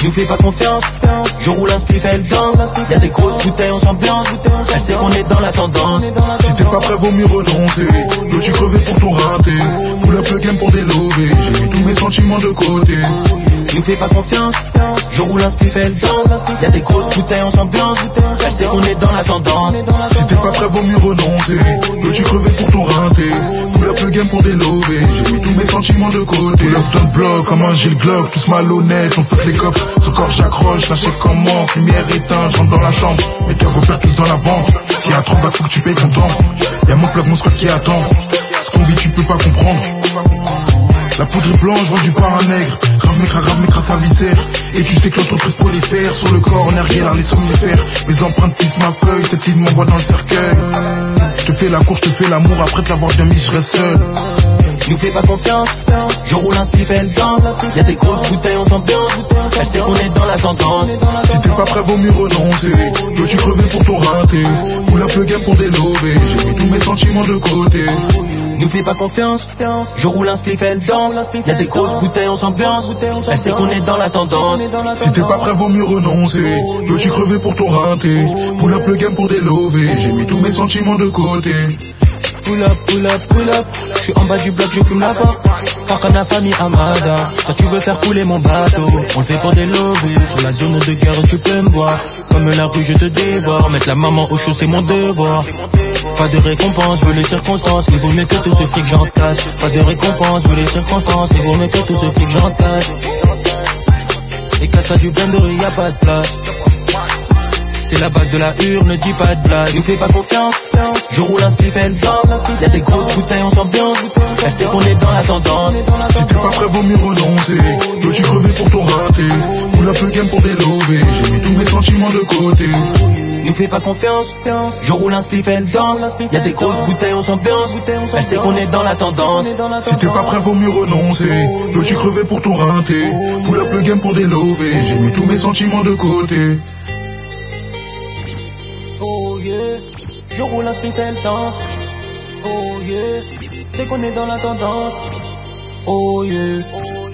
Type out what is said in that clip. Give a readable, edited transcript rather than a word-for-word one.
nous fais pas confiance. Je roule un spliff, elle danse. Y'a des grosses bouteilles, on s'ambiance. Elle sait qu'on est dans la tendance. Si t'es pas prêt, vaut mieux renoncer. Veux-tu crever pour ton raté? Pull up le game pour délover. J'ai mis tous mes sentiments de côté. Nous fais pas confiance. Je roule un spliff, elle danse. Y'a des grosses bouteilles, on s'ambiance. Elle sait qu'on est dans la tendance. Si t'es pas prêt, vaut mieux renoncer. Veux-tu crever pour ton raté? Pull up le game pour délover. J'ai mis tous mes sentiments de côté. Pull up dans le bloc comme un Gilles Glock. Tous malhonnêtes, on fait les cops. Ce corps j'accroche, lâché comment? Lumière éteinte, j'entre dans la chambre. Mes cœurs repèrent tous dans la vente. S'il y a trop vagues, faut que tu payes ton temps. Y'a mon plug, mon squad qui attend. Ce qu'on vit, tu peux pas comprendre. La poudre est blanche, vendue par un nègre. Grave mécra sa viscère. Et tu sais que l'entreprise prolifère. Sur le corps, on arrière, les somnifères. Mes empreintes pissent ma feuille, cette ligne m'envoie dans le cercueil. Je te fais la course, je te fais l'amour. Après te l'avoir bien mis, je reste seul. Nous fais pas confiance. Je roule un spliff, elle danse. Y'a des grosses bouteilles, on s'ambiance. Elle sait qu'on est dans la tendance. Si t'es pas prêt, vaut mieux renoncer. Veux-tu crever pour ton raté? Pull up le game pour délover. J'ai mis tous mes sentiments de côté. Nous fais pas confiance. Je roule un spliff, elle danse. Y'a des grosses bouteilles, on s'ambiance. Elle sait qu'on est dans la tendance. Si t'es pas prêt, vaut mieux renoncer. Veux-tu crever pour ton raté? Pull up le game pour délover. J'ai mis tous mes sentiments de côté. Pull up, pull up, pull up. J'suis en bas du bloc, je fume la porte. Farkana famille Amada. Toi tu veux faire couler mon bateau. On le fait pour des lobbies. Sur la zone de guerre tu peux me voir. Comme la rue je te dévore. Mettre la maman au chaud c'est mon devoir. Pas de récompense, je veux les circonstances. Il vaut mieux que tout ce fric j'entasse. Pas de récompense, je veux les circonstances. Il vaut mieux que tout ce fric j'entasse. Et qu'à ça du blender y'a pas de place. C'est la base de la hurle, ne dis pas de blague. Nous fais pas confiance. Je roule un spliff, elle danse. Y'a des grosses bouteilles, on s'ambiance. Elle sait qu'on est dans la tendance. Si t'es pas prêt, vaut mieux renoncer. Veux-tu crever pour ton raté? Pull up le game pour délover. J'ai mis tous mes sentiments de côté. Nous fais pas confiance. Je roule un spliff, elle danse. Y'a des grosses bouteilles, on s'ambiance. Elle sait qu'on est dans la tendance. Si t'es pas prêt, vaut mieux renoncer. Veux-tu crever pour ton raté? Pull up le game pour délover. J'ai mis tous mes sentiments de côté. Oh yeah, je roule un spliff, elle danse. Oh yeah, c'est qu'on est dans la tendance. Oh yeah.